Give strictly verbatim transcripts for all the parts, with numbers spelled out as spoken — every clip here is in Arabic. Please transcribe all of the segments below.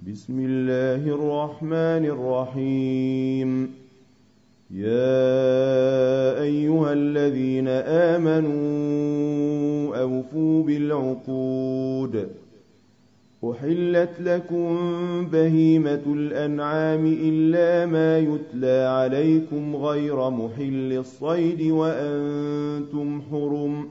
بسم الله الرحمن الرحيم. يا أيها الذين آمنوا أوفوا بالعقود. أحلت لكم بهيمة الأنعام إلا ما يتلى عليكم غير محل الصيد وأنتم حرم.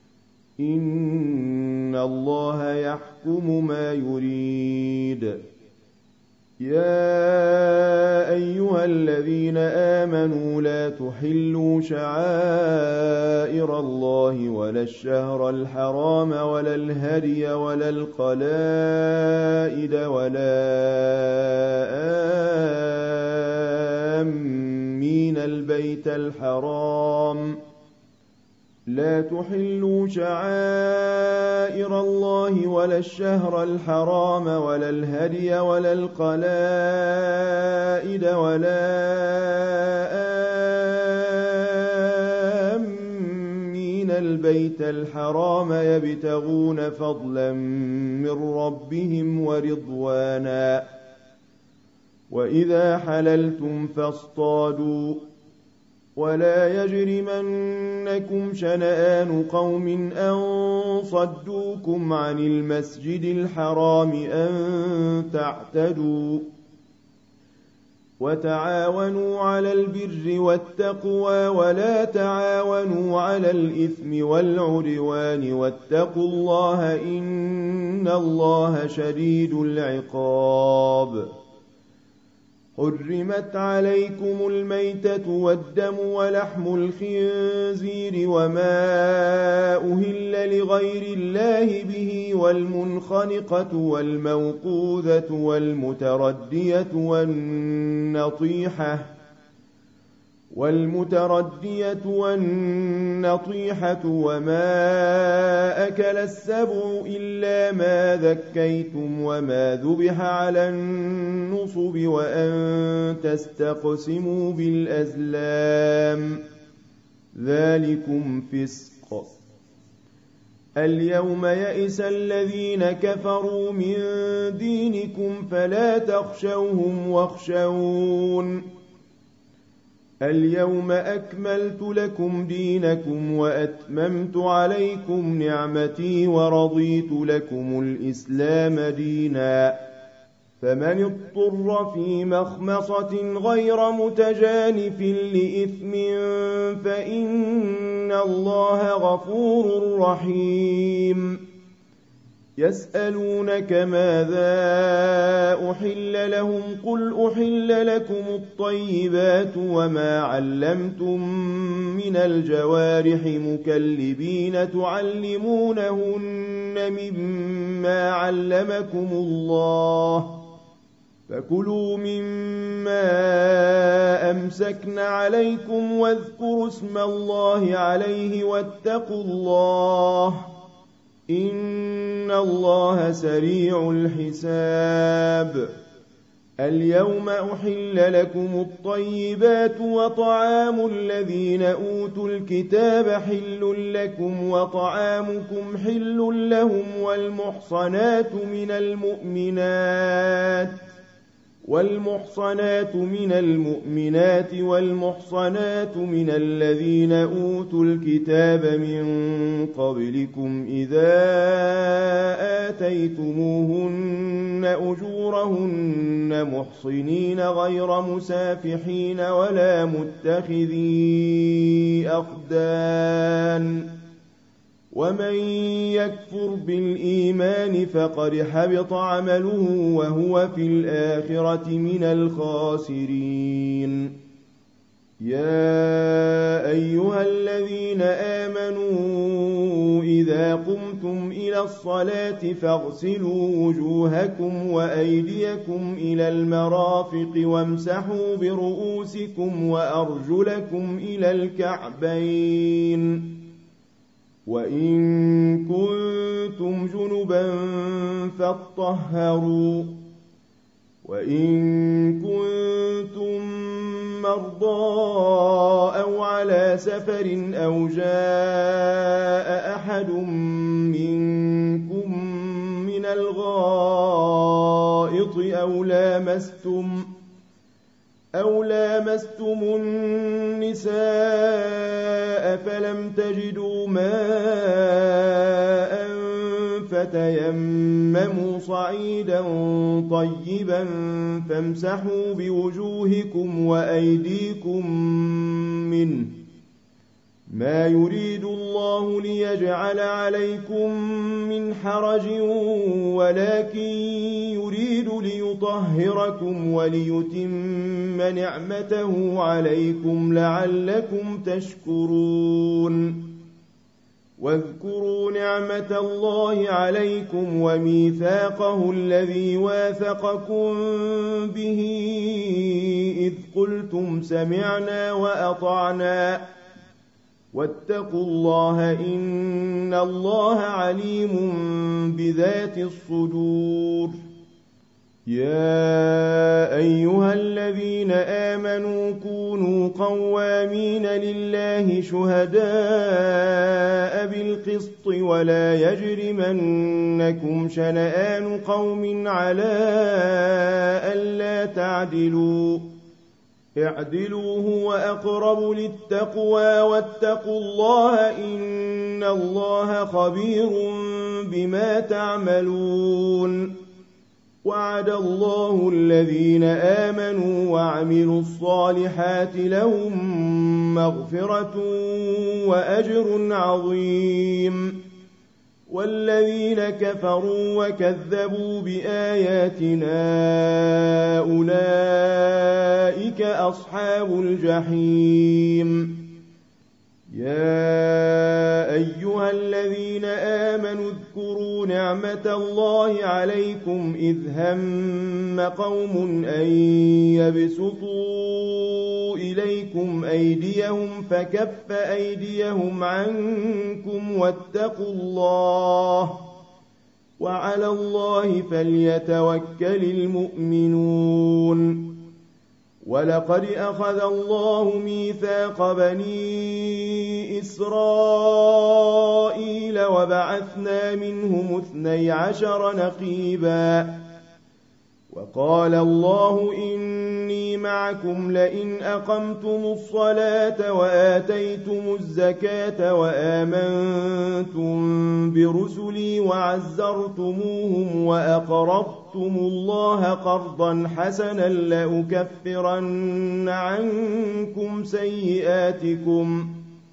إن الله يحكم ما يريد. يا أيها الذين آمنوا لا تحلوا شعائر الله ولا الشهر الحرام ولا الهدي ولا القلائد ولا آمين البيت الحرام لا تحلوا شعائر الله ولا الشهر الحرام ولا الهدي ولا القلائد ولا آمين البيت الحرام يبتغون فضلا من ربهم ورضوانا. وإذا حللتم فاصطادوا ولا يجرمنكم شنآن قوم أن صدوكم عن المسجد الحرام أن تعتدوا. وتعاونوا على البر والتقوى ولا تعاونوا على الإثم والعدوان واتقوا الله إن الله شديد العقاب. حرمت عليكم الميتة والدم ولحم الخنزير وما أهل لغير الله به والمنخنقة والموقوذة والمتردية والنطيحة والمتردية والنطيحة وما أكل السبع إلا ما ذكيتم وما ذبح على النصب وأن تستقسموا بالأزلام ذلكم فسق. اليوم يئس الذين كفروا من دينكم فلا تخشوهم واخشون. اليوم أكملت لكم دينكم وأتممت عليكم نعمتي ورضيت لكم الإسلام دينا. فمن اضطر في مخمصة غير متجانف لإثم فإن الله غفور رحيم. يسألونك ماذا أحل لهم قل أحل لكم الطيبات وما علمتم من الجوارح مكلبين تعلمونهن مما علمكم الله فكلوا مما أمسكن عليكم واذكروا اسم الله عليه واتقوا الله إن الله سريع الحساب. اليوم أحل لكم الطيبات وطعام الذين أوتوا الكتاب حل لكم وطعامكم حل لهم والمحصنات من المؤمنات والمحصنات من المؤمنات والمحصنات من الذين أوتوا الكتاب من قبلكم إذا آتيتموهن أجورهن محصنين غير مسافحين ولا متخذي أخدان. ومن يكفر بالإيمان فقد حبط عمله وهو في الآخرة من الخاسرين. يا أيها الذين آمنوا إذا قمتم إلى الصلاة فاغسلوا وجوهكم وأيديكم إلى المرافق وامسحوا برؤوسكم وأرجلكم إلى الكعبين. وإن كنتم جنبا فاطهروا وإن كنتم مرضى أو على سفر أو جاء أحد منكم من الغائط المحيض أو لامستم أو لامستم النساء فلم تجدوا ماء فتيمموا صعيدا طيبا فامسحوا بوجوهكم وأيديكم منه ما يريد الله ليجعل عليكم من حرج ولكن يريد ليطهركم وليتم نعمته عليكم لعلكم تشكرون واذكروا نعمة الله عليكم وميثاقه الذي واثقكم به إذ قلتم سمعنا وأطعنا واتقوا الله إن الله عليم بذات الصدور يا أيها الذين آمنوا كونوا قوامين لله شهداء بالقسط ولا يجرمنكم شنآن قوم على ألا تعدلوا اعدلوا هو أقرب للتقوى واتقوا الله إن الله خبير بما تعملون وعد الله الذين آمنوا وعملوا الصالحات لهم مغفرة وأجر عظيم والذين كفروا وكذبوا بآياتنا أولئك أصحاب الجحيم يا أيها الذين آمنوا اذكروا نعمة الله عليكم إذ هم قوم أن يبسطوا إليكم أيديهم فكف أيديهم عنكم واتقوا الله وعلى الله فليتوكل المؤمنون ولقد أخذ الله ميثاق بني إسرائيل وبعثنا منهم اثني عشر نقيبا وقال الله إني معكم لئن أقمتم الصلاة وآتيتم الزكاة وآمنتم برسلي وعزرتموهم وأقرضتم الله قرضا حسنا لأكفرن عنكم سيئاتكم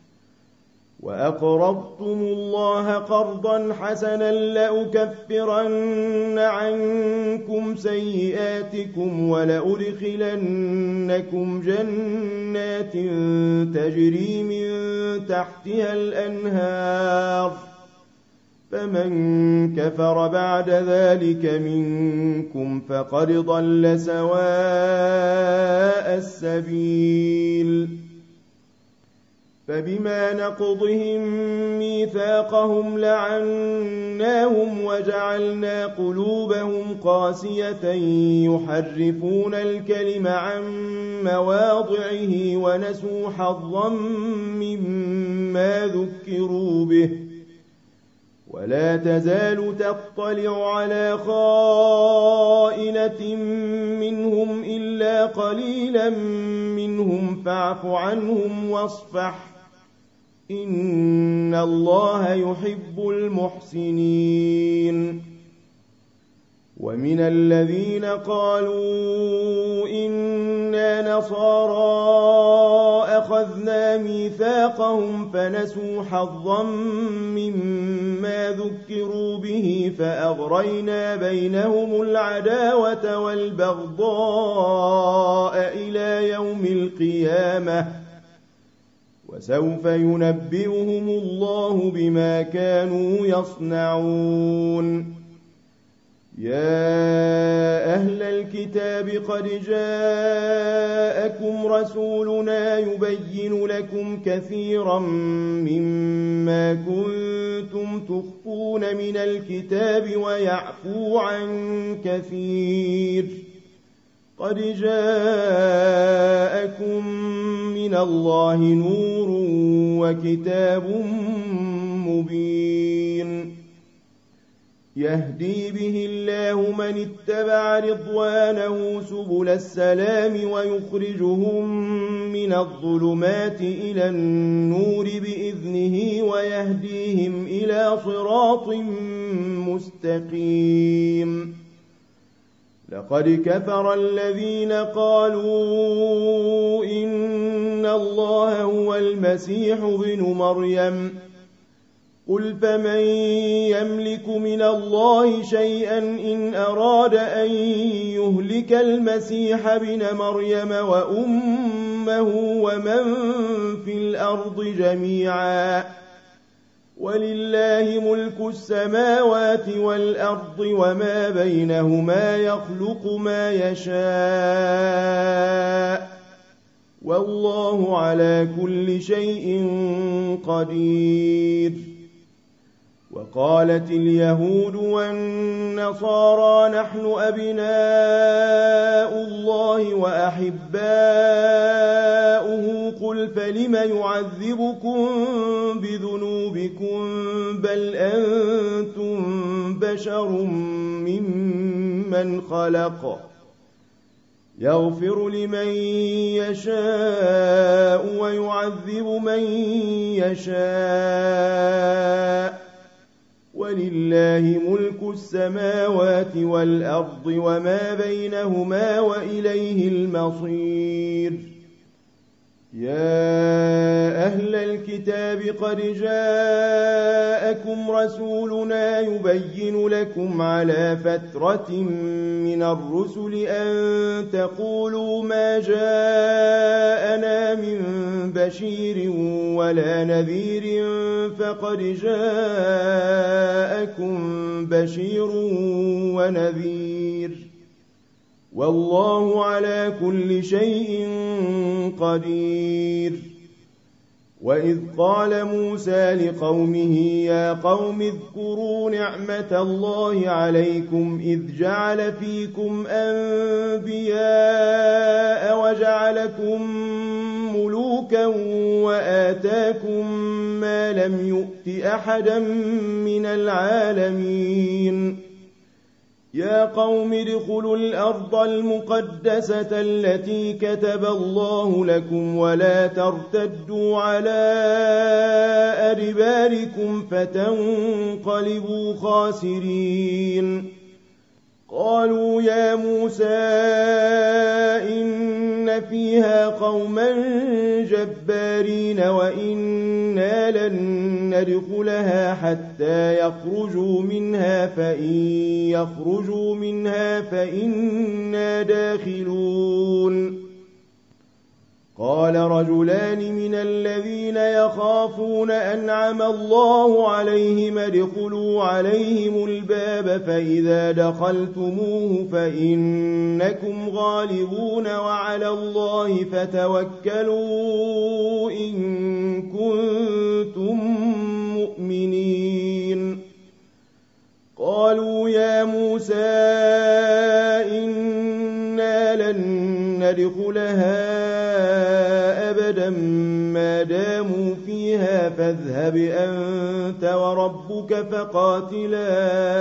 وأقرضتم الله قرضا حسنا لأكفرن عنكم سيئاتكم ولأدخلنكم جنات تجري من تحتها الأنهار فمن كفر بعد ذلك منكم فقد ضل سواء السبيل فبما نقضهم ميثاقهم لعناهم وجعلنا قلوبهم قاسية يحرفون الكلم عن مواضعه ونسوا حظا مما ذكروا به ولا تزال تطلع على خائنة منهم إلا قليلا منهم فاعف عنهم واصفح إن الله يحب المحسنين ومن الذين قالوا إنا نصارى أخذنا ميثاقهم فنسوا حظا مما ذكروا به فأغرينا بينهم العداوة والبغضاء إلى يوم القيامة وسوف ينبئهم الله بما كانوا يصنعون يا أهل الكتاب قد جاءكم رسولنا يبين لكم كثيرا مما كنتم تخفون من الكتاب ويعفو عن كثير قد جاءكم من الله نور وكتاب مبين يهدي به الله من اتبع رضوانه سبل السلام ويخرجهم من الظلمات إلى النور بإذنه ويهديهم إلى صراط مستقيم. لقد كفر الذين قالوا إن الله هو المسيح ابن مريم قل فمن يملك من الله شيئا إن أراد أن يهلك المسيح ابن مريم وأمه ومن في الأرض جميعا ولله ملك السماوات والأرض وما بينهما يخلق ما يشاء والله على كل شيء قدير. وقالت اليهود والنصارى نحن أبناء الله وأحباؤه قل فلم يعذبكم بذنوبكم بل أنتم بشر ممن خلق يغفر لمن يشاء ويعذب من يشاء ولله ملك السماوات والأرض وما بينهما وإليه المصير. يا أهل الكتاب قد جاءكم رسولنا يبين لكم على فترة من الرسل أن تقولوا ما جاءنا من بشير ولا نذير فقد جاءكم بشير ونذير والله على كل شيء قدير. وإذ قال موسى لقومه يا قوم اذكروا نعمة الله عليكم إذ جعل فيكم أنبياء وجعلكم ملوكا وآتاكم ما لم يؤت أحدا من العالمين. يا قوم ادخلوا الأرض المقدسة التي كتب الله لكم ولا ترتدوا على أدباركم فتنقلبوا خاسرين. قالوا يا موسى إن فيها قوما جبارين وإنا لن ندخلها حتى يخرجوا منها فإن يخرجوا منها فإنا داخلون. قال رجلان من الذين يخافون أنعم الله عليهم ادخلوا عليهم الباب فإذا دخلتموه فإنكم غالبون وعلى الله فتوكلوا إن كنتم مؤمنين. قالوا يا موسى إنا لن ندخلها أبدا ما داموا فيها فاذهب أنت وربك فقاتلا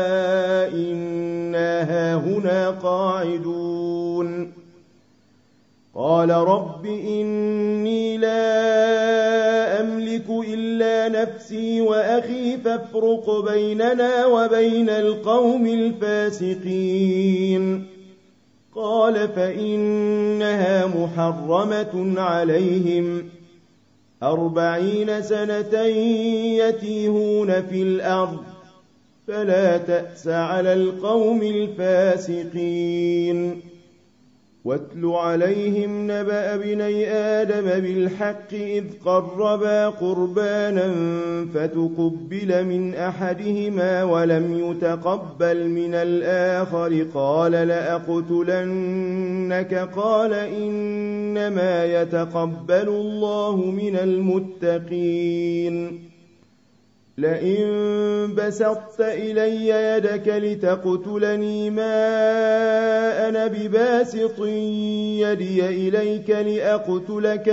إنا هاهنا قاعدون. قال رب إني لا أملك إلا نفسي وأخي فافرق بيننا وبين القوم الفاسقين. قال فإنها محرمة عليهم أربعين سنة يتيهون في الأرض فلا تأس على القوم الفاسقين. واتل عليهم نبأ ابني آدم بالحق إذ قربا قربانا فتقبل من أحدهما ولم يتقبل من الآخر قال لأقتلنك قال إنما يتقبل الله من المتقين. لئن بسطت إلي يدك لتقتلني ما أنا بباسط يدي إليك لأقتلك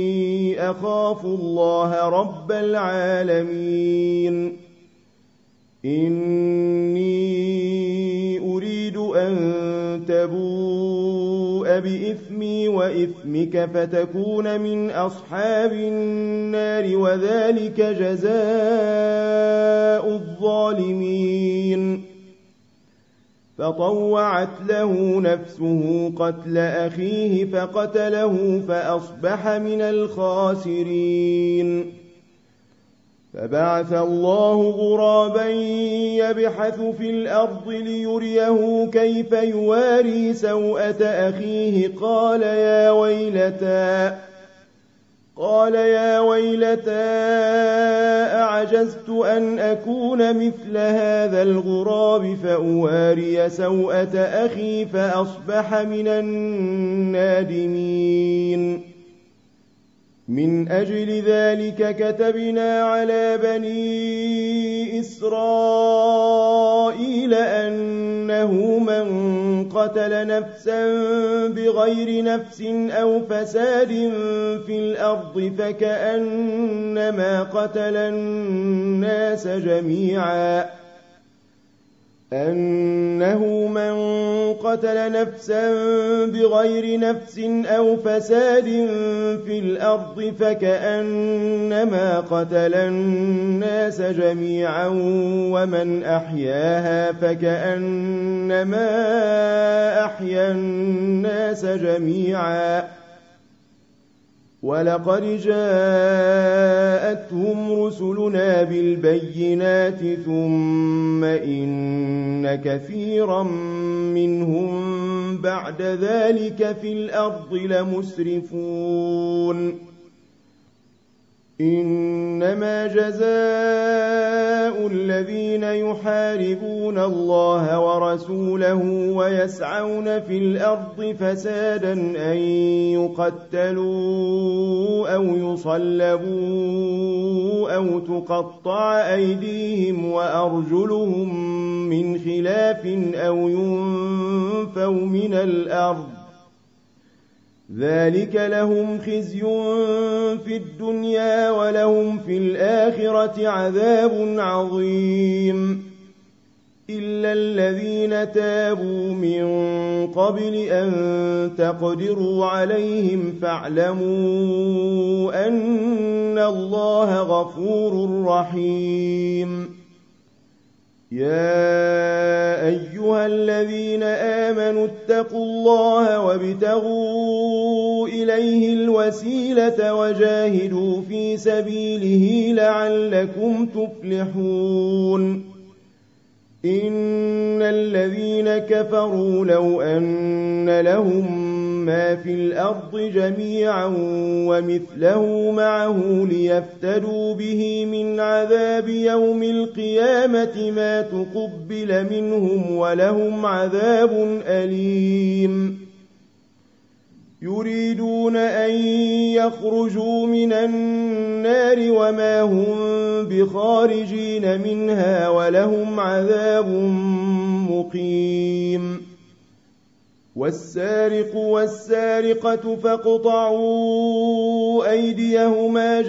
إني أخاف الله رب العالمين. إني أريد أن تبوء بإثمي وإثمك فتكون من أصحاب النار وذلك جزاء الظالمين فطوعت له نفسه قتل أخيه فقتله فأصبح من الخاسرين فبعث الله غرابا يبحث في الأرض ليريه كيف يواري سوءة أخيه قال يا ويلتى قال يا ويلتى أعجزت أن أكون مثل هذا الغراب فأواري سوءة أخي فأصبح من النادمين من أجل ذلك كتبنا على بني إسرائيل أنه من قتل نفسا بغير نفس أو فساد في الأرض فكأنما قتل الناس جميعا أنه من قتل نفسا بغير نفس أو فساد في الأرض فكأنما قتل الناس جميعا ومن أحياها فكأنما أحيا الناس جميعا ولقد جاءتهم رسلنا بالبينات ثم إن كثيرا منهم بعد ذلك في الأرض لمسرفون إنما جزاء الذين يحاربون الله ورسوله ويسعون في الأرض فسادا أن يقتلوا أو يصلبوا أو تقطع أيديهم وأرجلهم من خلاف أو ينفوا من الأرض ذلك لهم خزي في الدنيا ولهم في الآخرة عذاب عظيم إلا الذين تابوا من قبل أن تقدروا عليهم فاعلموا أن الله غفور رحيم يا أيها الذين آمنوا اتقوا الله وابتغوا إليه الوسيلة وجاهدوا في سبيله لعلكم تفلحون إن الذين كفروا لو أن لهم ما في الأرض جميعا ومثله معه ليفتدوا به من عذاب يوم القيامة ما تقبل منهم ولهم عذاب أليم يريدون أن يخرجوا من النار وما هم بخارجين منها ولهم عذاب مقيم والسارق والسارقة فاقطعوا أيديهما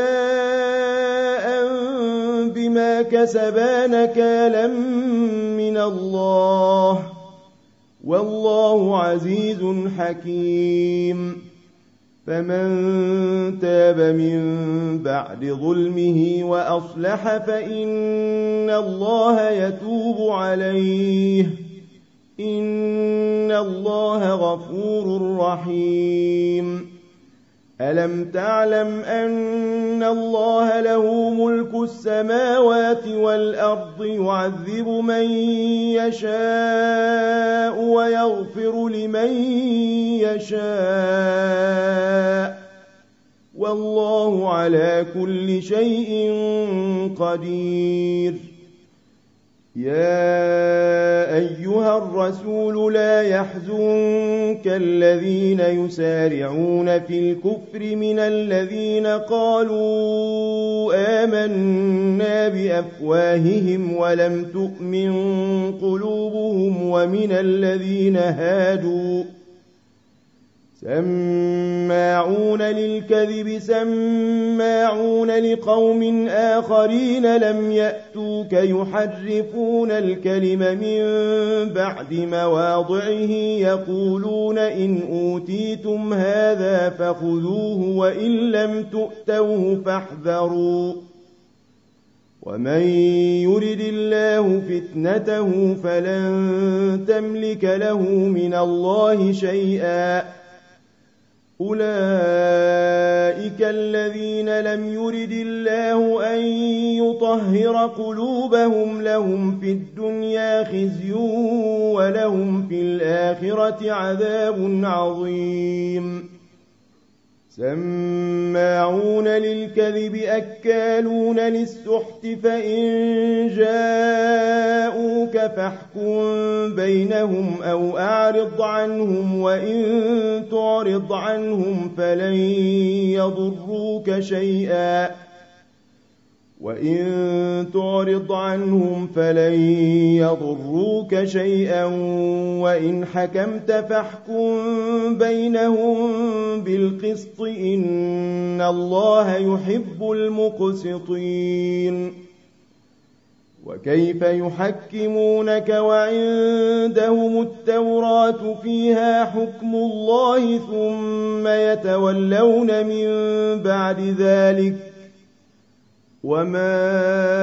جزاء بما كسبا نكالا من الله والله عزيز حكيم فمن تاب من بعد ظلمه وأصلح فإن الله يتوب عليه إن الله غفور رحيم ألم تعلم أن الله له ملك السماوات والأرض يعذب من يشاء ويغفر لمن يشاء والله على كل شيء قدير يا أيها الرسول لا يحزنك الذين يسارعون في الكفر من الذين قالوا آمنا بأفواههم ولم تؤمن قلوبهم ومن الذين هادوا سماعون للكذب سماعون لقوم آخرين لم يأتوك يحرفون الكلم من بعد مواضعه يقولون إن أوتيتم هذا فخذوه وإن لم تؤتوه فاحذروا ومن يرد الله فتنته فلن تملك له من الله شيئا أولئك الذين لم يرد الله أن يطهر قلوبهم لهم في الدنيا خزي ولهم في الآخرة عذاب عظيم سماعون للكذب أكالون للسحت فإن جاءوك فاحكم بينهم أو أعرض عنهم وإن تعرض عنهم فلن يضروك شيئا وإن تعرض عنهم فلن يضروك شيئا وإن حكمت فاحكم بينهم بالقسط إن الله يحب المقسطين وكيف يحكمونك وعندهم التوراة فيها حكم الله ثم يتولون من بعد ذلك وما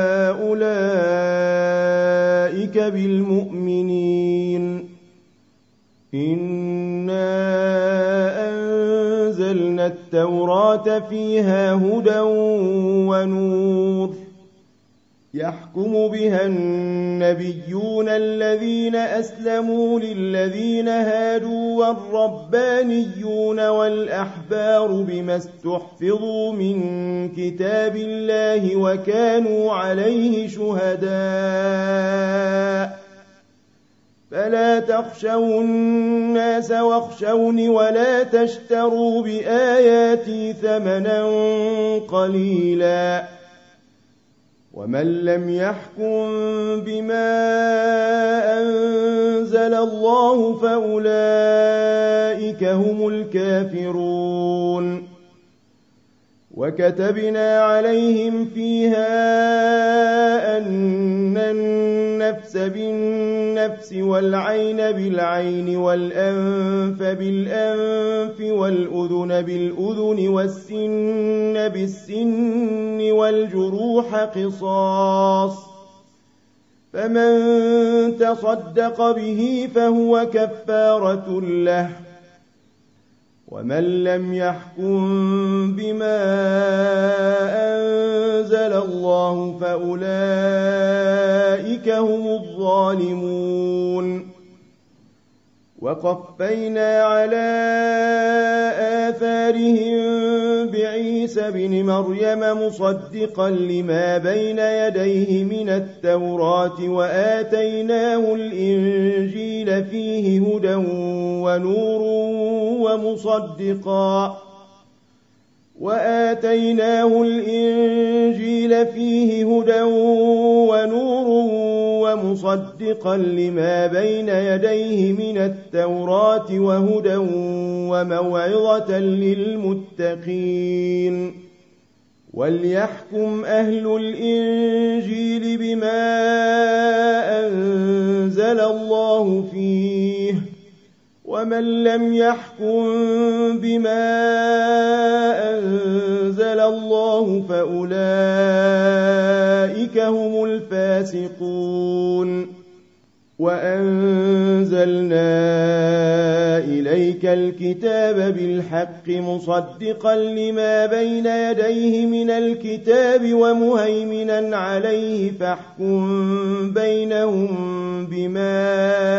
أولئك بالمؤمنين إنا أنزلنا التوراة فيها هدى ونور يحكم بها النبيون الذين أسلموا للذين هادوا والربانيون والأحبار بما استحفظوا من كتاب الله وكانوا عليه شهداء فلا تخشوا الناس واخشوني ولا تشتروا بآياتي ثمنا قليلا ومن لم يحكم بما أنزل الله فأولئك هم الكافرون وكتبنا عليهم فيها أن النفس بالنفس والعين بالعين والأنف بالأنف والأذن بالأذن والسن بالسن والجروح قصاص فمن تصدق به فهو كفارة له ومن لم يحكم بما أنزل الله فأولئك هم الظالمون وقفينا على آثارهم بعيسى بن مريم مصدقا لما بين يديه من التوراة وآتيناه الإنجيل فيه هدى ونور ومصدقا وآتيناه الإنجيل فيه هدى ونور ومصدقا لما بين يديه من التوراة وهدى وموعظة للمتقين وليحكم أهل الإنجيل بما أنزل الله فيه ومن لم يحكم بما أنزل الله فأولئك هم الفاسقون وأنزلنا إليك الكتاب بالحق مصدقا لما بين يديه من الكتاب ومهيمنا عليه فاحكم بينهم بما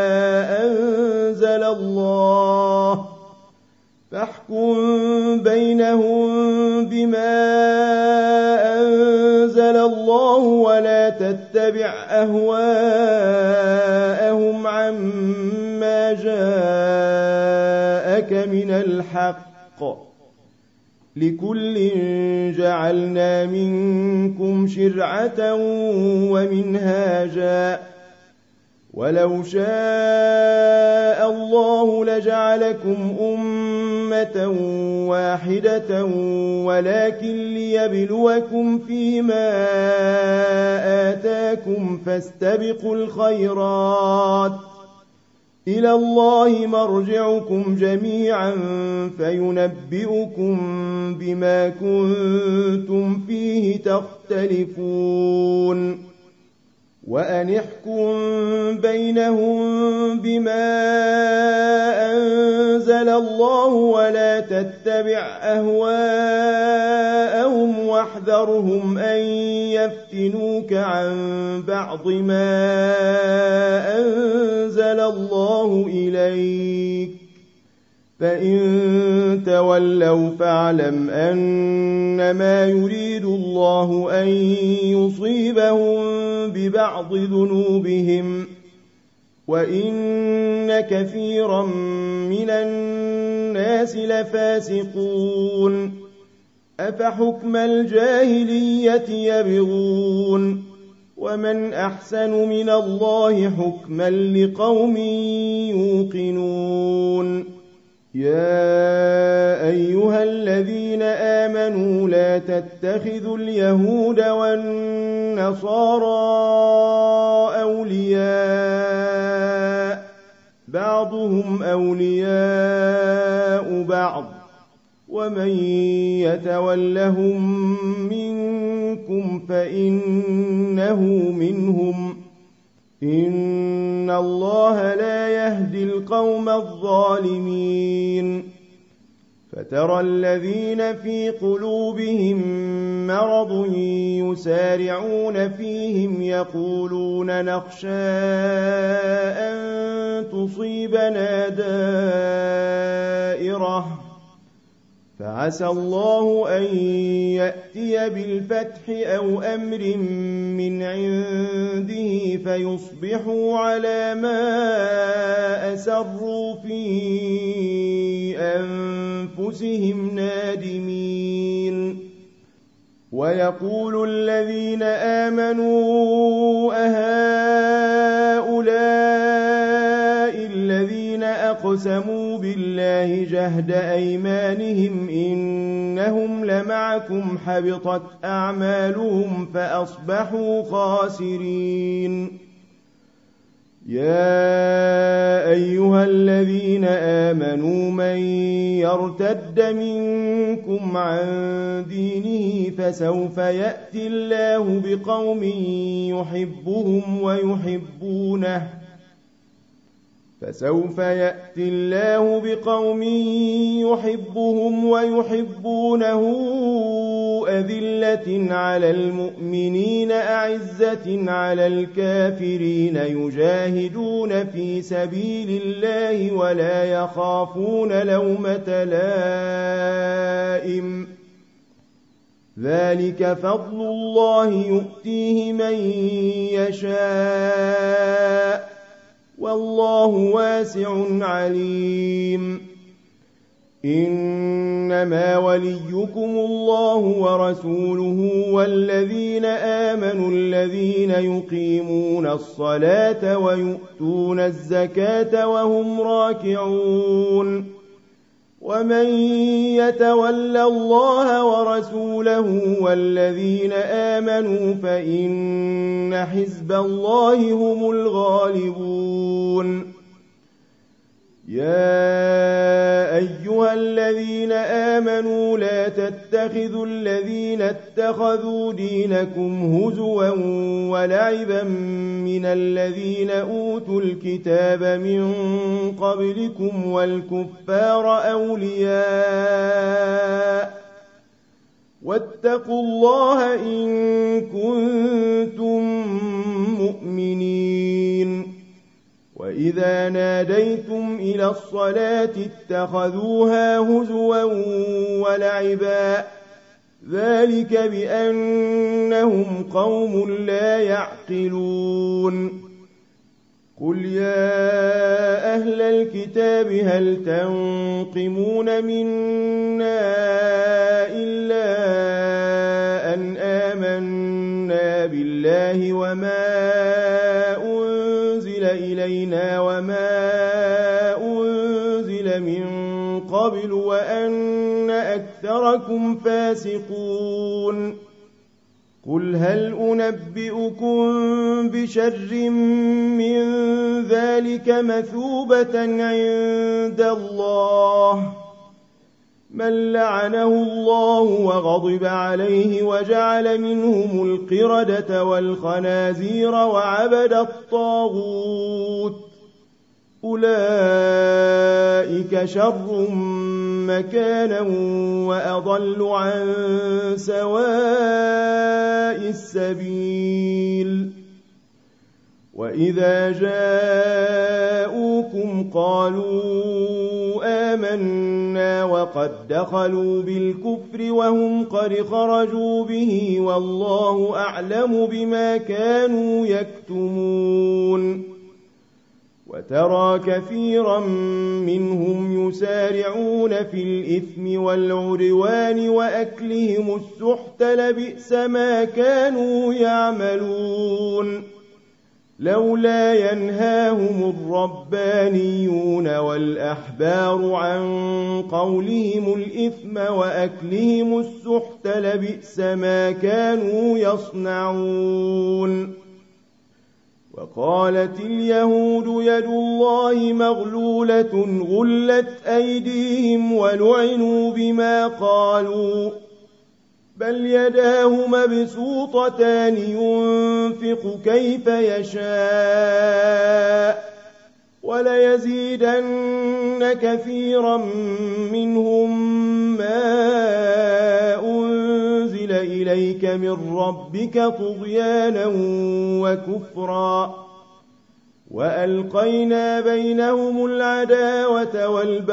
أنزل الله فاحكم بينهم بما أنزل الله ولا تتبع أهواءهم عما جاءك من الحق لكل جعلنا منكم شرعة ومنهاجا ولو شاء الله الله لجعلكم أمة واحدة ولكن ليبلوكم فيما آتاكم فاستبقوا الخيرات إلى الله مرجعكم جميعا فينبئكم بما كنتم فيه تختلفون وأن احكم بينهم بما أنزل الله ولا تتبع أهواءهم واحذرهم أن يفتنوك عن بعض ما أنزل الله إليك فإن تولوا فاعلم أنما يريد الله أن يصيبهم ببعض ذنوبهم وإن كثيرا من الناس لفاسقون أفحكم الجاهلية يبغون ومن أحسن من الله حكما لقوم يوقنون يا أيها الذين آمنوا لا تتخذوا اليهود والنصارى أولياء بعضهم أولياء بعض ومن يتولهم منكم فإنه منهم إن الله لا يهدي القوم الظالمين فترى الذين في قلوبهم مرض يسارعون فيهم يقولون نخشى أن تصيبنا دائرة فعسى الله أن يأتي بالفتح أو أمر من عنده فيصبحوا على ما أسروا في أنفسهم نادمين ويقول الذين آمنوا أهؤلاء الذين أقسموا بالله جهد أيمانهم إنهم لمعكم حبطت أعمالهم فأصبحوا خاسرين يا أيها الذين آمنوا من يرتد منكم عن دينه فسوف يأتي الله بقوم يحبهم ويحبونه فسوف يأتي الله بقوم يحبهم ويحبونه أذلة على المؤمنين أعزة على الكافرين يجاهدون في سبيل الله ولا يخافون لومة لائم ذلك فضل الله يؤتيه من يشاء والله واسع عليم إنما وليكم الله ورسوله والذين آمنوا الذين يقيمون الصلاة ويؤتون الزكاة وهم راكعون ومن يتول الله ورسوله والذين آمنوا فإن حزب الله هم الغالبون يا أيها الذين آمنوا لا تتخذوا الذين اتخذوا دينكم هزوا ولعبا من الذين أوتوا الكتاب من قبلكم والكفار أولياء واتقوا الله إن كنتم مؤمنين وإذا ناديتم إلى الصلاة اتخذوها هزوا ولعبا ذلك بأنهم قوم لا يعقلون قل يا أهل الكتاب هل تنقمون منا إلا أن آمنا بالله وما أنزل إلينا وما أنزل من قبل وأن أكثركم فاسقون قل هل أنبئكم بشر من ذلك مثوبة عند الله من لعنه الله وغضب عليه وجعل منهم القردة والخنازير وعبد الطاغوت أولئك شر مكانا وأضل عن سواء السبيل وإذا جاءوكم قالوا آمنا وقد دخلوا بالكفر وهم قد خرجوا به والله أعلم بما كانوا يكتمون وترى كثيرا منهم يسارعون في الإثم والعدوان وأكلهم السحت لبئس ما كانوا يعملون لولا ينهاهم الربانيون والأحبار عن قولهم الإثم وأكلهم السحت لبئس ما كانوا يصنعون وقالت اليهود يد الله مغلولة غلت أيديهم ولعنوا بما قالوا بل يداه مبسوطتان ينفق كيف يشاء وليزيدن كثيرا منهم ما أنزل إليك من ربك طغيانا وكفرا وألقينا بينهم العداوة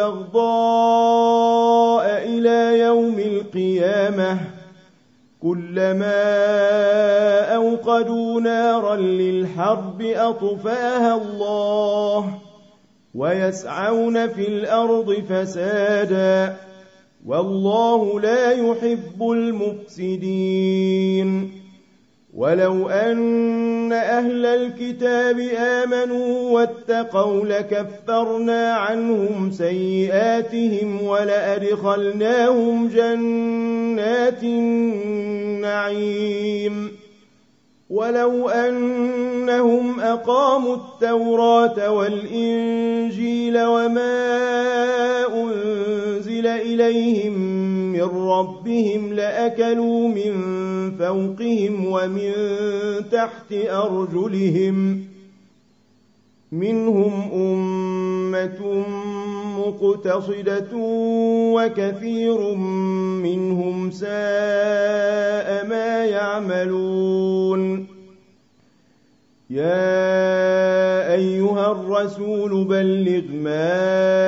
والبغضاء إلى يوم القيامة كلما أوقدوا نارا للحرب أطفاها الله ويسعون في الأرض فسادا والله لا يحب المفسدين ولو أن أهل الكتاب آمنوا واتقوا لكفرنا عنهم سيئاتهم ولأدخلناهم جنات النعيم ولو أنهم أقاموا التوراة والإنجيل وما أنزل إليهم من ربهم لأكلوا من فوقهم ومن تحت أرجلهم منهم أمة مقتصدة وكثير منهم ساء ما يعملون يا أيها الرسول بلغ ما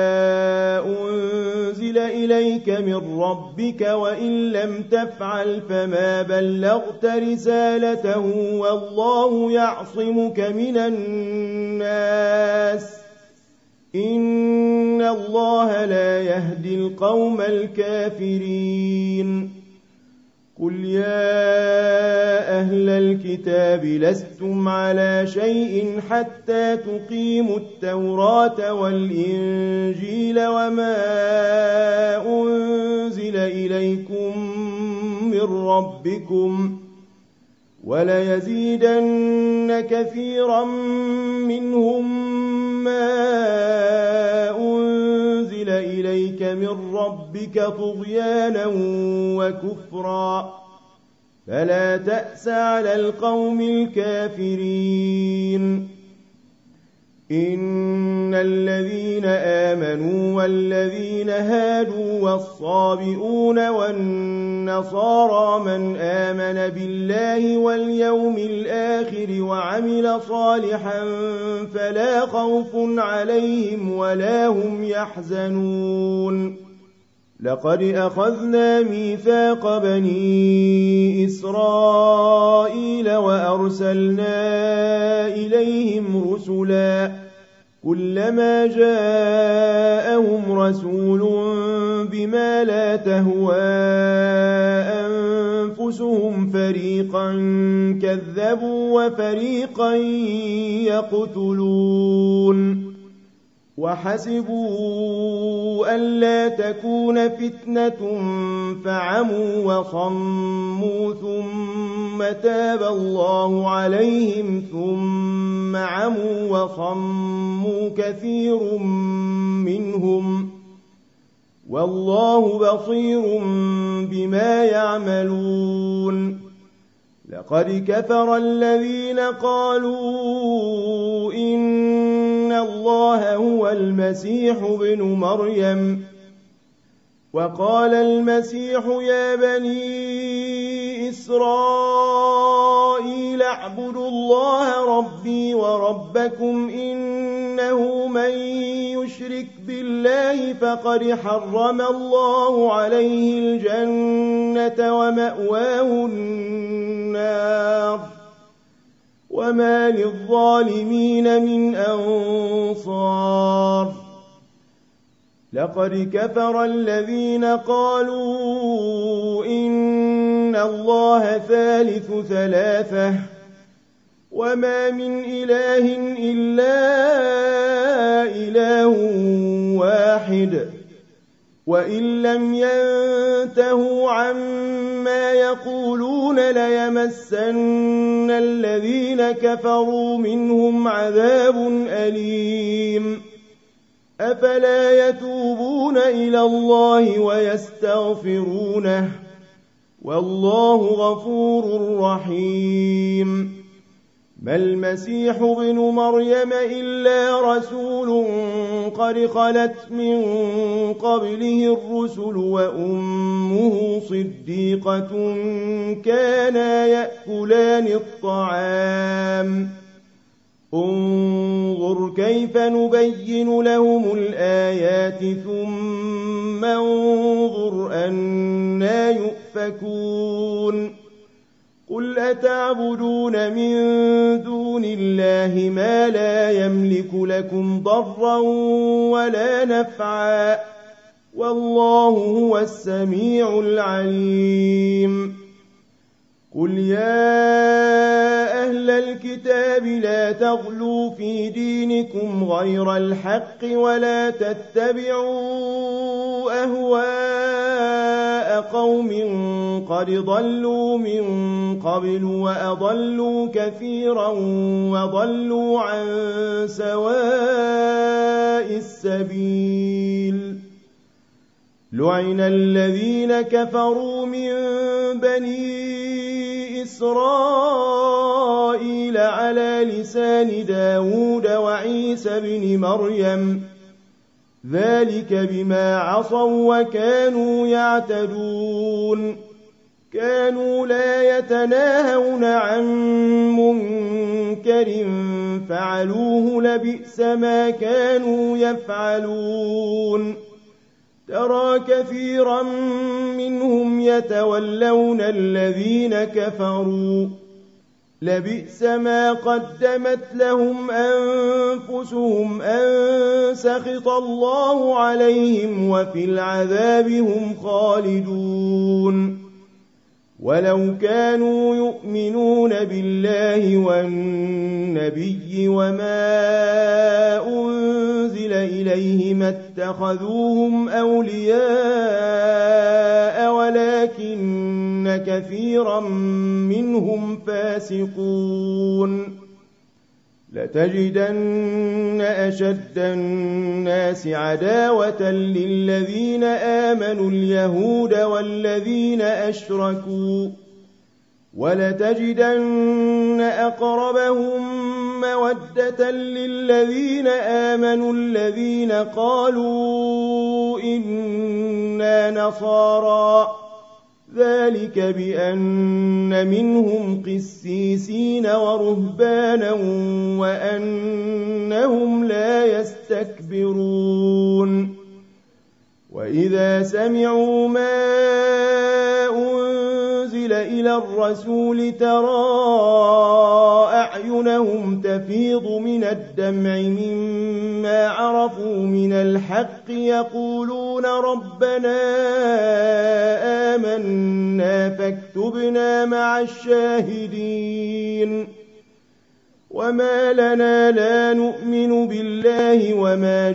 أنزل إليك من ربك وإن لم تفعل فما بلغت رسالته والله يعصمك من الناس إن الله لا يهدي القوم الكافرين قل يا أهل الكتاب لستم على شيء حتى تقيموا التوراة والإنجيل وما أنزل إليكم من ربكم وليزيدن كثيرا منهم ما أنزل إليك من ربك طغيانا وكفرا فلا تأس على القوم الكافرين إن الذين آمنوا والذين هادوا والصابئون والنصارى من آمن بالله واليوم الآخر وعمل صالحا فلا خوف عليهم ولا هم يحزنون لقد أخذنا ميثاق بني إسرائيل وأرسلنا إليهم رسلا كلما جاءهم رسول بما لا تهوى أنفسهم فريقا كذبوا وفريقا يقتلون وحسبوا ألا تكون فتنة فعموا وصموا ثم تاب الله عليهم ثم عموا وصموا كثير منهم والله بصير بما يعملون. لقد كفر الذين قالوا إن الله هو المسيح ابن مريم وقال المسيح يا بني إسرائيل اعبدوا الله ربي وربكم إنه من يشرك بالله فقد حرم الله عليه الجنة ومأواه النار وما للظالمين من أنصار. لقد كفر الذين قالوا إن الله ثالث ثلاثة وما من إله إلا إله واحد وإن لم ينتهوا عما يقولون ليمسن الذين كفروا منهم عذاب أليم. أفلا يتوبون إلى الله ويستغفرونه والله غفور رحيم. ما المسيح ابن مريم إلا رسول قد خلت من قبله الرسل وأمه صديقة كانا يأكلان الطعام انظر كيف نبين لهم الآيات ثم انظر أنى يؤفكون. قل أتعبدون من دون الله ما لا يملك لكم ضرا ولا نفعا والله هو السميع العليم. قل يا أهل الكتاب لا تغلوا في دينكم غير الحق ولا تتبعوا أهواء قوم قد ضلوا من قبل وأضلوا كثيرا وضلوا عن سواء السبيل. لعن الذين كفروا من بني إسرائيل على لسان داود وعيسى بن مريم ذلك بما عصوا وكانوا يعتدون. كانوا لا يتناهون عن منكر فعلوه لبئس ما كانوا يفعلون. ترى كثيرا منهم يتولون الذين كفروا لبئس ما قدمت لهم أنفسهم أن سخط الله عليهم وفي العذاب هم خالدون. ولو كانوا يؤمنون بالله والنبي وما أنزل إليه ما اتخذوهم أولياء ولكن كثيرا منهم فاسقون. لتجدن أشد الناس عداوة للذين آمنوا اليهود والذين أشركوا ولتجدن أقربهم مودة للذين آمنوا الذين قالوا إنا نصارى ذلك بأن منهم قسيسين ورهبانا وأنهم لا يستكبرون. وإذا سمعوا ما أنزل إلى الرسول ترى أعينهم تفيض من الدمع مما عرفوا من الحق يقولون ربنا آمنا فاكتبنا مع الشاهدين. وما لنا لا نؤمن بالله وما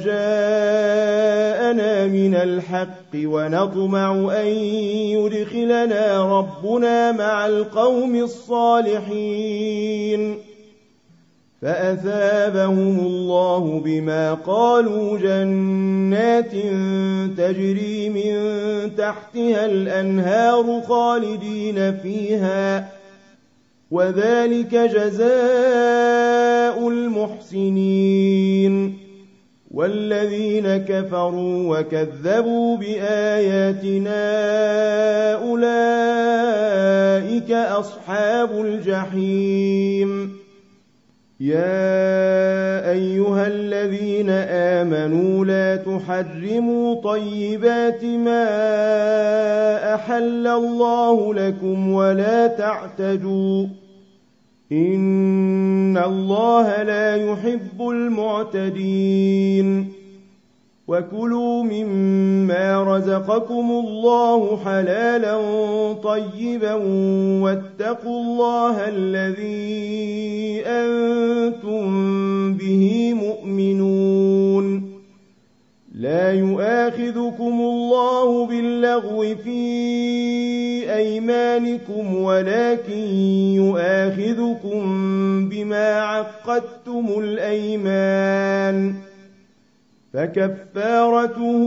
جاءنا من الحق ونطمع أن يدخلنا ربنا مع القوم الصالحين فأثابهم الله بما قالوا جنات تجري من تحتها الأنهار خالدين فيها وذلك جزاء المحسنين والذين كفروا وكذبوا بآياتنا أولئك أصحاب الجحيم يا أيها الذين آمنوا لا تحرموا طيبات ما أحل الله لكم ولا تعتدوا إن الله لا يحب المعتدين وكلوا مما رزقكم الله حلالا طيبا واتقوا الله الذي أنتم به مؤمنون لا يؤاخذكم الله باللغو في أيمانكم ولكن يؤاخذكم بما عقدتم الأيمان فكفارته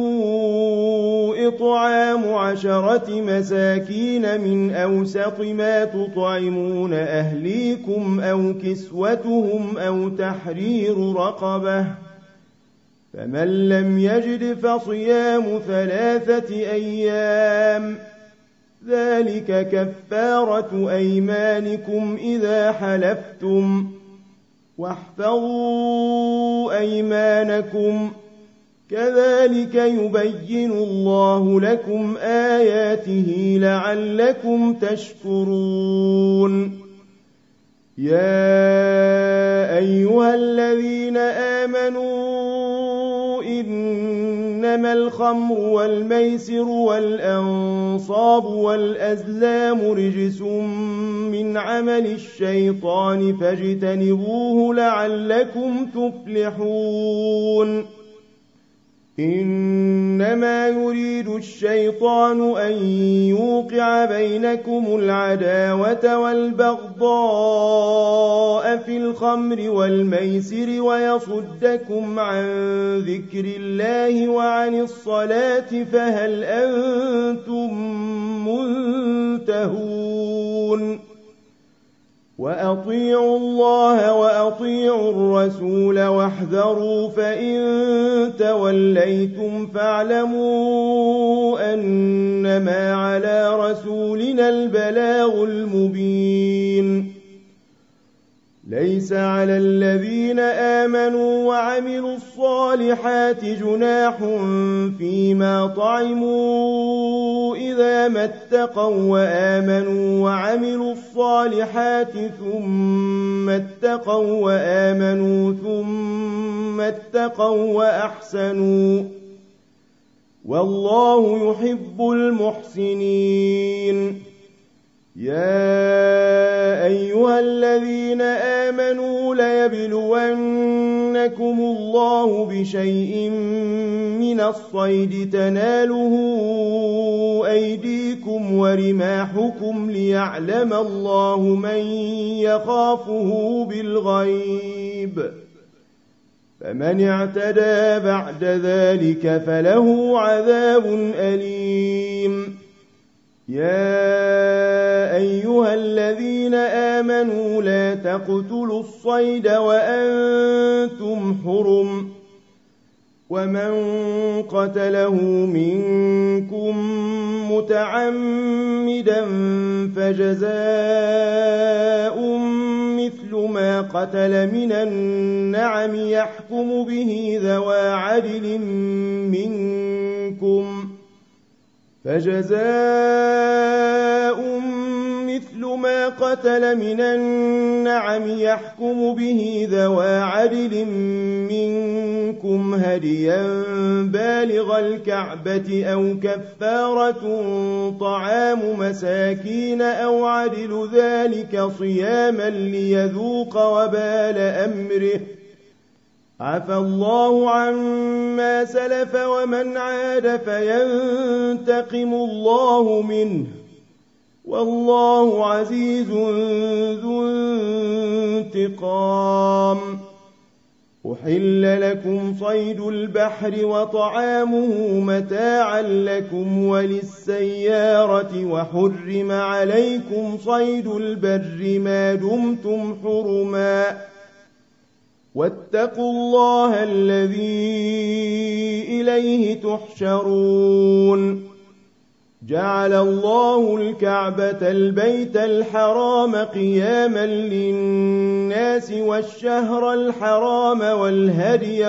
إطعام عشرة مساكين من أوسط ما تطعمون أهليكم أو كسوتهم أو تحرير رقبة فمن لم يجد فصيام ثلاثة أيام ذلك كفارة أيمانكم إذا حلفتم واحفظوا أيمانكم كذلك يبين الله لكم آياته لعلكم تشكرون يا أيها الذين آمنوا إنما الخمر والميسر والأنصاب والأزلام رجس من عمل الشيطان فاجتنبوه لعلكم تفلحون إنما يريد الشيطان أن يوقع بينكم العداوة والبغضاء في الخمر والميسر ويصدكم عن ذكر الله وعن الصلاة فهل أنتم منتهون وأطيعوا الله وأطيعوا الرسول واحذروا فإن توليتم فاعلموا أنما على رسولنا البلاغ المبين ليس على الذين آمنوا وعملوا الصالحات جناح فيما طعموا إذا ما اتقوا وآمنوا وعملوا الصالحات ثم اتقوا وآمنوا ثم اتقوا وأحسنوا والله يحب المحسنين يا أيها الذين آمنوا ليبلونكم الله بشيء من الصيد تناله أيديكم ورماحكم ليعلم الله من يخافه بالغيب فمن اعتدى بعد ذلك فله عذاب أليم يا أيها الذين آمنوا لا تقتلوا الصيد وأنتم حرم ومن قتله منكم متعمدا فجزاء مثل ما قتل من النعم يحكم به ذوى عدل منكم فجزاء مثل ما قتل من النعم يحكم به ذوى عدل منكم هديا بالغ الكعبة أو كفارة طعام مساكين أو عدل ذلك صياما ليذوق وبال أمره عفى الله عما سلف ومن عاد فينتقم الله منه والله عزيز ذو انتقام. أحل لكم صيد البحر وطعامه متاعا لكم وللسيارة وحرم عليكم صيد البر ما دمتم حرما واتقوا الله الذي إليه تحشرون. جعل الله الكعبة البيت الحرام قياما للناس والشهر الحرام والهدي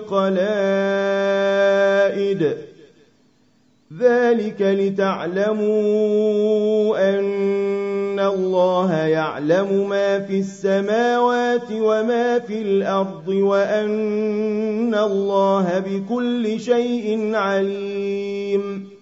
والقلائد ذلك لتعلموا أن الله يعلم ما في السماوات وما في الأرض وأن الله بكل شيء عليم.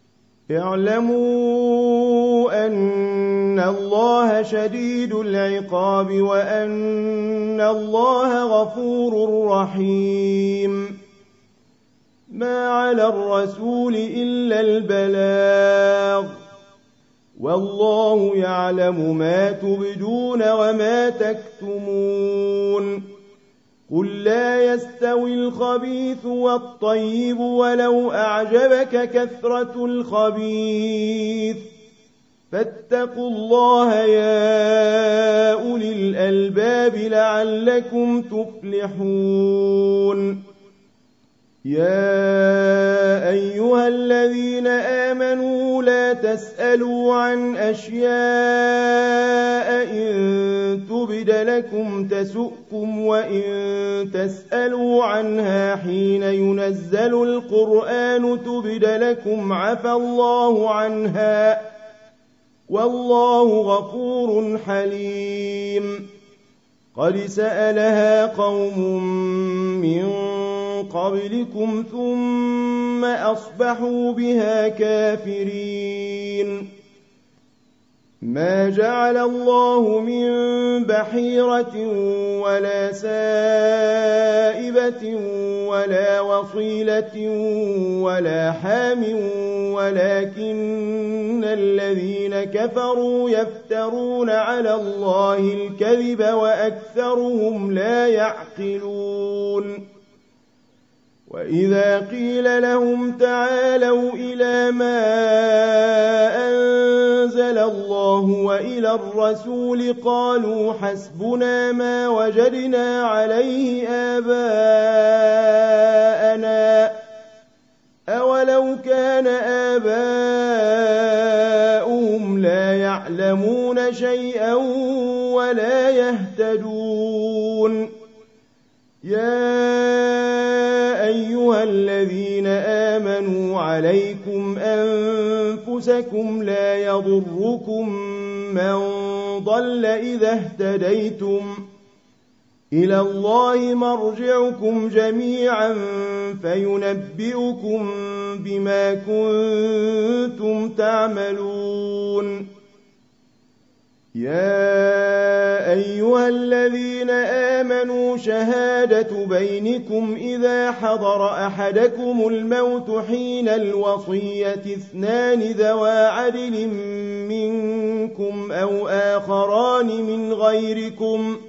اعلموا أن الله شديد العقاب وأن الله غفور رحيم. ما على الرسول إلا البلاغ والله يعلم ما تبدون وما تكتمون. قل لا يستوي الخبيث والطيب ولو أعجبك كثرة الخبيث فاتقوا الله يا أولي الألباب لعلكم تفلحون. يا أيها الذين آمنوا لا تسألوا عن أشياء إن تبد لكم تسؤكم وإن تسألوا عنها حين ينزل القرآن تبد لكم عفى الله عنها والله غفور حليم. قد سألها قوم من قبلكم ثم أصبحوا بها كافرين. ما جعل الله من بحيرة ولا سائبة ولا وصيلة ولا حام ولكن الذين كفروا يفترون على الله الكذب وأكثرهم لا يعقلون. وإذا قيل لهم تعالوا إلى ما أنزل الله وإلى الرسول قالوا حسبنا ما وجدنا عليه آباءنا أولو كان آباؤهم لا يعلمون شيئا ولا يهتدون. يا أيها الذين آمنوا عليكم أنفسكم لا يضركم من ضل إذا اهتديتم إلى الله مرجعكم جميعا فينبئكم بما كنتم تعملون. يا أيها الذين آمنوا شهادة بينكم إذا حضر أحدكم الموت حين الوصية اثنان ذوى عدل منكم أو آخران من غيركم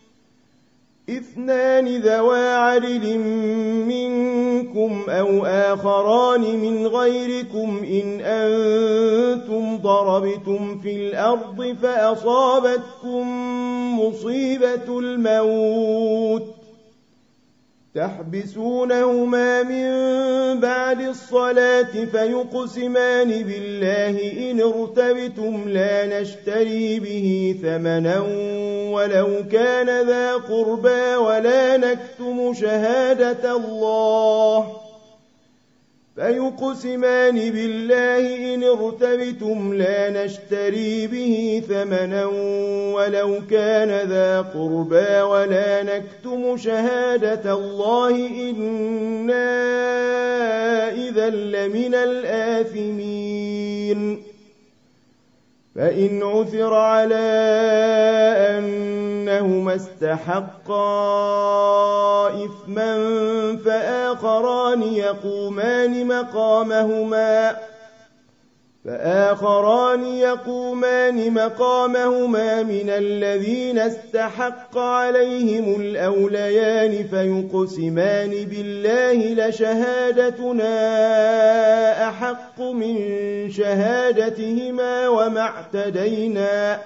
اثنان ذوى عدل منكم أو آخران من غيركم إن أنتم ضربتم في الأرض فأصابتكم مصيبة الموت تحبسونهما من بعد الصلاة فيقسمان بالله إن ارتبتم لا نشتري به ثمنا ولو كان ذا قربى ولا نكتم شهادة الله فيقسمان بالله إن ارتبتم لا نشتري به ثمنا ولو كان ذا قربى ولا نكتم شهادة الله إنا إذا لمن الآثمين فإن عثر على أنهما استحقا إثما فآخران يقومان مقامهما فآخران يقومان مقامهما من الذين استحق عليهم الأوليان فيقسمان بالله لشهادتنا أحق من شهادتهما وما اعتدينا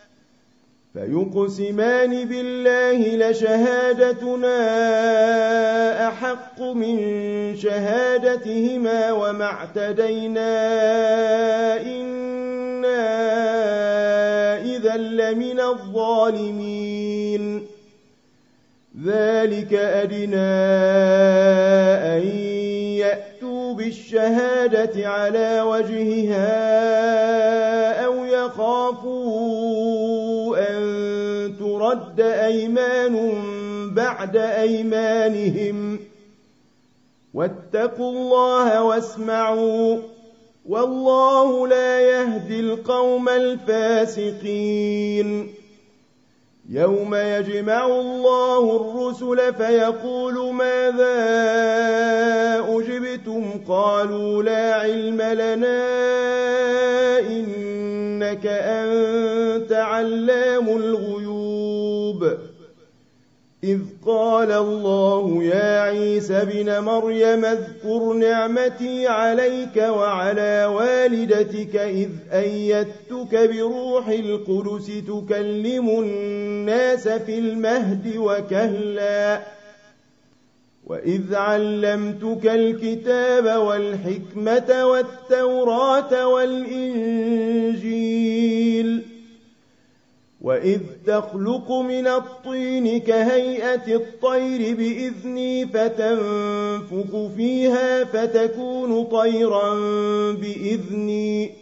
فيقسمان بالله لشهادتنا أحق من شهادتهما وما اعتدينا إنا إذا لمن الظالمين ذلك أدنى أن يأتوا بالشهادة على وجهها أو يخافوا أن ترد أيمان بعد أيمانهم واتقوا الله واسمعوا والله لا يهدي القوم الفاسقين يوم يجمع الله الرسل فيقول ماذا أجبتم قالوا لا علم لنا إنك أنت علام الغيوب إذ قال الله يا عيسى ابن مريم اذكر نعمتي عليك وعلى والدتك إذ أيدتك بروح القدس تكلم الناس في المهد وكهلا وإذ علمتك الكتاب والحكمة والتوراة والإنجيل وإذ تخلق من الطين كهيئة الطير بإذني فتنفخ فيها فتكون طيرا بإذني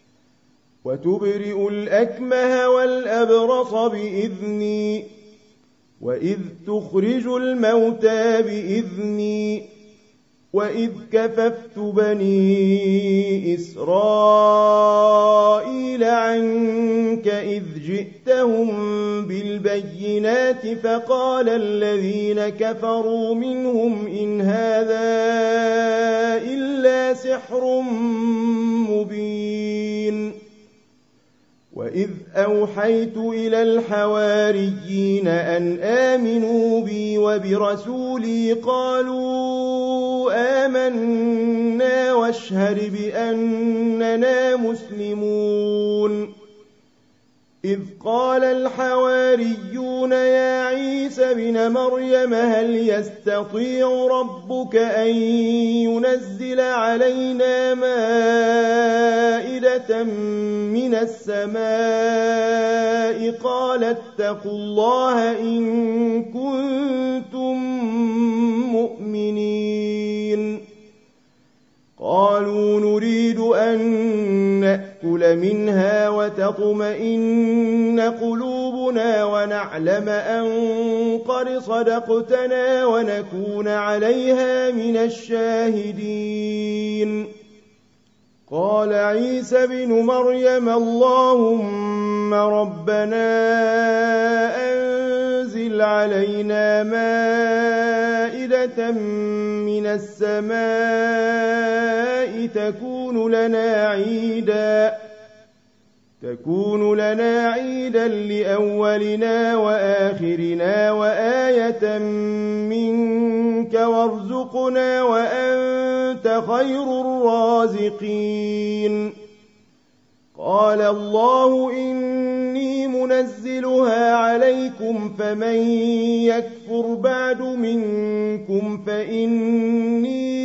وتبرئ الأكمه والأبرص بإذني وإذ تخرج الموتى بإذني وإذ كففت بني إسرائيل عنك إذ جئتهم بالبينات فقال الذين كفروا منهم إن هذا إلا سحر مبين وإذ أوحيت إلى الحواريين أن آمنوا بي وبرسولي قالوا آمنا واشهد بأننا مسلمون إذ قال الحواريون يا عيسى ابن مريم هل يستطيع ربك أن ينزل علينا مائدة من السماء قال اتقوا الله إن كنتم مؤمنين قالوا نريد أن نأكل منها وتطمئن قلوبنا ونعلم أن قد صدقتنا ونكون عليها من الشاهدين قال عيسى ابن مريم اللهم ربنا أنزل علينا مائدة من السماء تكون لنا عيدا تكون لنا عيدا لأولنا وآخرنا وآية منك وارزقنا وأنت خير الرازقين قال الله إني منزلها عليكم فمن يكفر بعد منكم فإني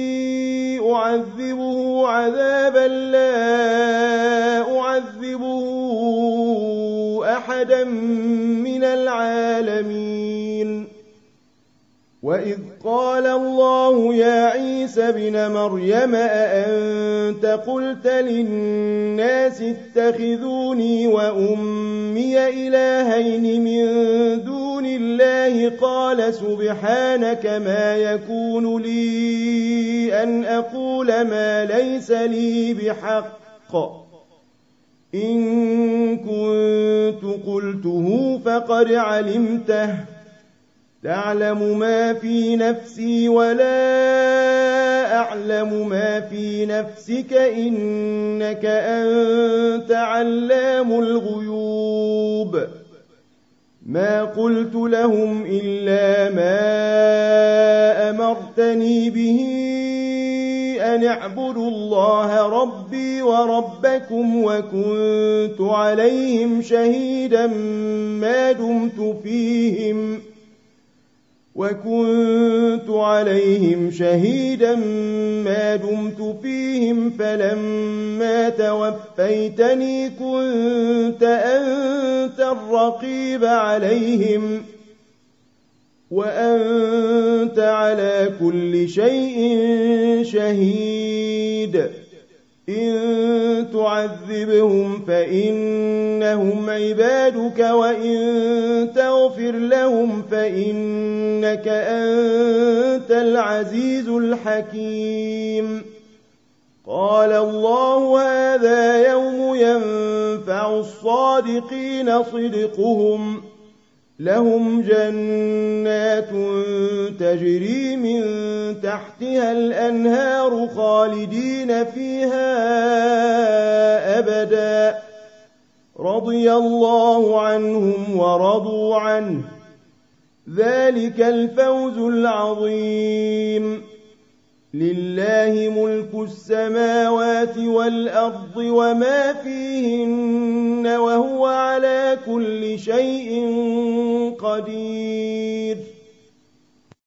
أعذبه عذابا لا أعذبه أحدا من العالمين وإذ قال الله يا عيسى ابن مريم أأنت قلت للناس اتخذوني وأمي إلهين من دون الله قال سبحانك ما يكون لي أن أقول ما ليس لي بحق إن كنت قلته فقد علمته تعلم ما في نفسي ولا أعلم ما في نفسك إنك أنت علام الغيوب ما قلت لهم إلا ما أمرتني به أن اعبدوا الله ربي وربكم وكنت عليهم شهيدا ما دمت فيهم وكنت عليهم شهيدا ما دمت فيهم فلما توفيتني كنت أنت الرقيب عليهم وأنت على كل شيء شهيد إن تعذبهم فإنهم عبادك وإن تغفر لهم فإنك أنت العزيز الحكيم قال الله هذا يوم ينفع الصادقين صدقهم لهم جنات تجري من تحتها الأنهار خالدين فيها أبدا رضي الله عنهم ورضوا عنه ذلك الفوز العظيم لله ملك السماوات والأرض وما فيهن وهو على كل شيء قدير